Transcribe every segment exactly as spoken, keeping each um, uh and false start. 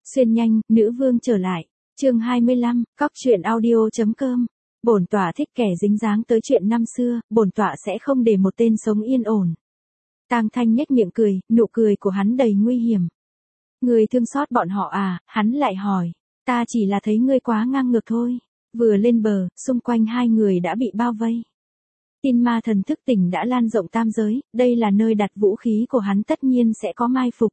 Xuyên nhanh, nữ vương trở lại. Chương hai mươi lăm, cóc truyện audio chấm com. Bổn tọa thích kẻ dính dáng tới chuyện năm xưa, bổn tọa sẽ không để một tên sống yên ổn. Tang Thanh nhếch miệng cười, nụ cười của hắn đầy nguy hiểm. Người thương xót bọn họ à? Hắn lại hỏi. Ta chỉ là thấy ngươi quá ngang ngược thôi. Vừa lên bờ, xung quanh hai người đã bị bao vây. Tin ma thần thức tỉnh đã lan rộng tam giới, đây là nơi đặt vũ khí của hắn, tất nhiên sẽ có mai phục.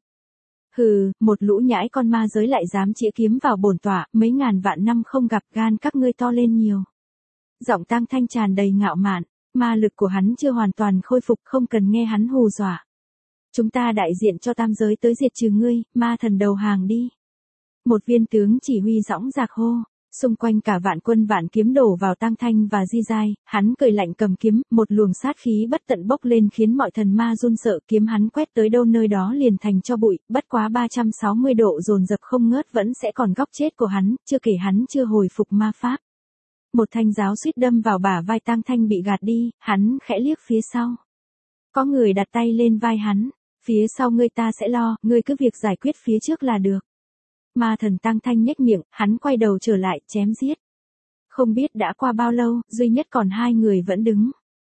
Hừ, một lũ nhãi con ma giới lại dám chĩa kiếm vào bổn tọa, mấy ngàn vạn năm không gặp, gan các ngươi to lên nhiều. Giọng Tang Thanh tràn đầy ngạo mạn, ma lực của hắn chưa hoàn toàn khôi phục, không cần nghe hắn hù dọa. Chúng ta đại diện cho tam giới tới diệt trừ ngươi, ma thần đầu hàng đi. Một viên tướng chỉ huy dõng dạc hô. Xung quanh cả vạn quân vạn kiếm đổ vào Tang Thanh và Di Giai, hắn cười lạnh cầm kiếm, một luồng sát khí bất tận bốc lên khiến mọi thần ma run sợ, kiếm hắn quét tới đâu nơi đó liền thành cho bụi, bất quá ba trăm sáu mươi độ dồn dập không ngớt vẫn sẽ còn góc chết của hắn, chưa kể hắn chưa hồi phục ma pháp. Một thanh giáo suýt đâm vào bả vai Tang Thanh bị gạt đi, hắn khẽ liếc phía sau. Có người đặt tay lên vai hắn, phía sau ngươi ta sẽ lo, ngươi cứ việc giải quyết phía trước là được. Ma thần Tang Thanh nhếch miệng, hắn quay đầu trở lại, chém giết. Không biết đã qua bao lâu, duy nhất còn hai người vẫn đứng.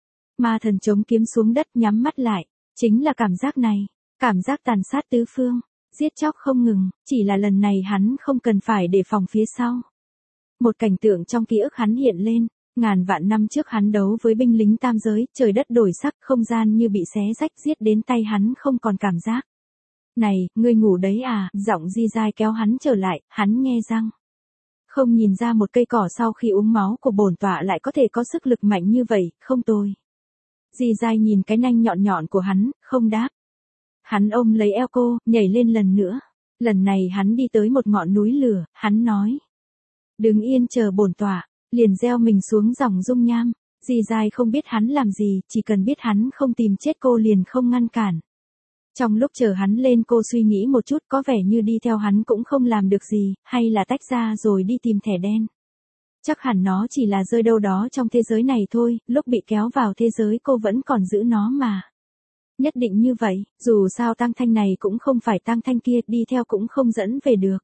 Ma thần chống kiếm xuống đất nhắm mắt lại, chính là cảm giác này, cảm giác tàn sát tứ phương, giết chóc không ngừng, chỉ là lần này hắn không cần phải đề phòng phía sau. Một cảnh tượng trong ký ức hắn hiện lên, ngàn vạn năm trước hắn đấu với binh lính tam giới, trời đất đổi sắc, không gian như bị xé rách, giết đến tay hắn không còn cảm giác. Này, ngươi ngủ đấy à? Giọng Di Giai kéo hắn trở lại, hắn nghe răng. Không nhìn ra một cây cỏ sau khi uống máu của bổn tọa lại có thể có sức lực mạnh như vậy, không tồi. Di Giai nhìn cái nanh nhọn nhọn của hắn, không đáp. Hắn ôm lấy eo cô, nhảy lên lần nữa. Lần này hắn đi tới một ngọn núi lửa, hắn nói. Đứng yên chờ bổn tọa, liền gieo mình xuống dòng dung nham. Di Giai không biết hắn làm gì, chỉ cần biết hắn không tìm chết cô liền không ngăn cản. Trong lúc chờ hắn lên cô suy nghĩ một chút, có vẻ như đi theo hắn cũng không làm được gì, hay là tách ra rồi đi tìm thẻ đen. Chắc hẳn nó chỉ là rơi đâu đó trong thế giới này thôi, lúc bị kéo vào thế giới cô vẫn còn giữ nó mà. Nhất định như vậy, dù sao Tang Thanh này cũng không phải Tang Thanh kia, đi theo cũng không dẫn về được.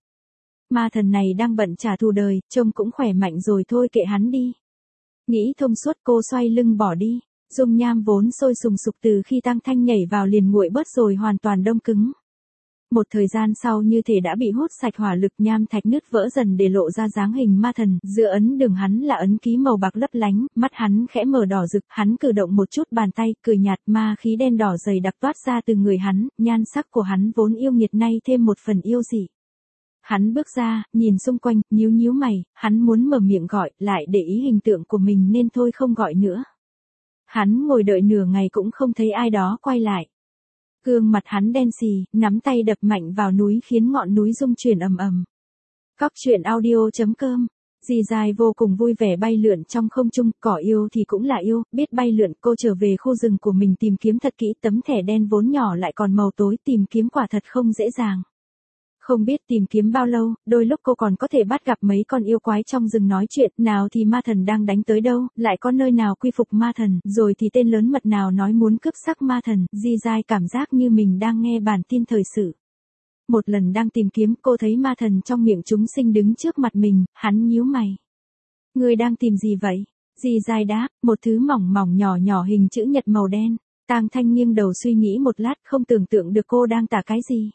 Ma thần này đang bận trả thù đời, trông cũng khỏe mạnh rồi thôi, kệ hắn đi. Nghĩ thông suốt cô xoay lưng bỏ đi. Dung nham vốn sôi sùng sục từ khi Tang Thanh nhảy vào liền nguội bớt rồi hoàn toàn đông cứng. Một thời gian sau như thể đã bị hút sạch hỏa lực, nham thạch nứt vỡ dần để lộ ra dáng hình ma thần, giữa ấn đường hắn là ấn ký màu bạc lấp lánh, mắt hắn khẽ mở đỏ rực, hắn cử động một chút bàn tay, cười nhạt, ma khí đen đỏ dày đặc toát ra từ người hắn, nhan sắc của hắn vốn yêu nghiệt nay thêm một phần yêu dị. Hắn bước ra, nhìn xung quanh, nhíu nhíu mày, hắn muốn mở miệng gọi, lại để ý hình tượng của mình nên thôi không gọi nữa. Hắn ngồi đợi nửa ngày cũng không thấy ai đó quay lại. Gương mặt hắn đen xì, nắm tay đập mạnh vào núi khiến ngọn núi rung chuyển ầm ầm. Cóc truyện audio chấm com. Di Giai vô cùng vui vẻ bay lượn trong không trung, cỏ yêu thì cũng là yêu, biết bay lượn. Cô trở về khu rừng của mình tìm kiếm thật kỹ, tấm thẻ đen vốn nhỏ lại còn màu tối, tìm kiếm quả thật không dễ dàng. Không biết tìm kiếm bao lâu, đôi lúc cô còn có thể bắt gặp mấy con yêu quái trong rừng nói chuyện, nào thì ma thần đang đánh tới đâu, lại có nơi nào quy phục ma thần, rồi thì tên lớn mật nào nói muốn cướp xác ma thần. Di Giai cảm giác như mình đang nghe bản tin thời sự. Một lần đang tìm kiếm, cô thấy ma thần trong miệng chúng sinh đứng trước mặt mình, hắn nhíu mày. Người đang tìm gì vậy? Di Giai đáp, một thứ mỏng mỏng nhỏ nhỏ hình chữ nhật màu đen. Tang Thanh nghiêng đầu suy nghĩ một lát, không tưởng tượng được cô đang tả cái gì.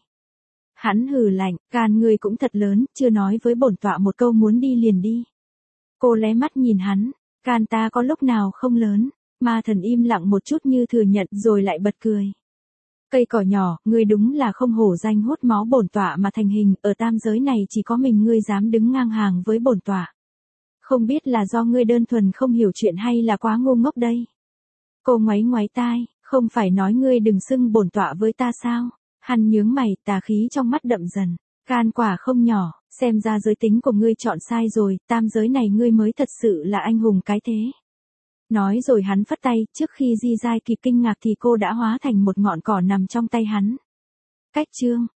Hắn hừ lạnh, gan ngươi cũng thật lớn, chưa nói với bổn tọa một câu muốn đi liền đi. Cô lé mắt nhìn hắn, gan ta có lúc nào không lớn. Ma thần im lặng một chút như thừa nhận rồi lại bật cười. Cây cỏ nhỏ, ngươi đúng là không hổ danh hút máu bổn tọa mà thành hình, ở tam giới này chỉ có mình ngươi dám đứng ngang hàng với bổn tọa. Không biết là do ngươi đơn thuần không hiểu chuyện hay là quá ngu ngốc đây. Cô ngoáy ngoáy tai, không phải nói ngươi đừng xưng bổn tọa với ta sao? Hắn nhướng mày, tà khí trong mắt đậm dần. Gan quả không nhỏ, xem ra giới tính của ngươi chọn sai rồi, tam giới này ngươi mới thật sự là anh hùng cái thế. Nói rồi hắn phất tay, trước khi Di Giai kịp kinh ngạc thì cô đã hóa thành một ngọn cỏ nằm trong tay hắn. Cách chương.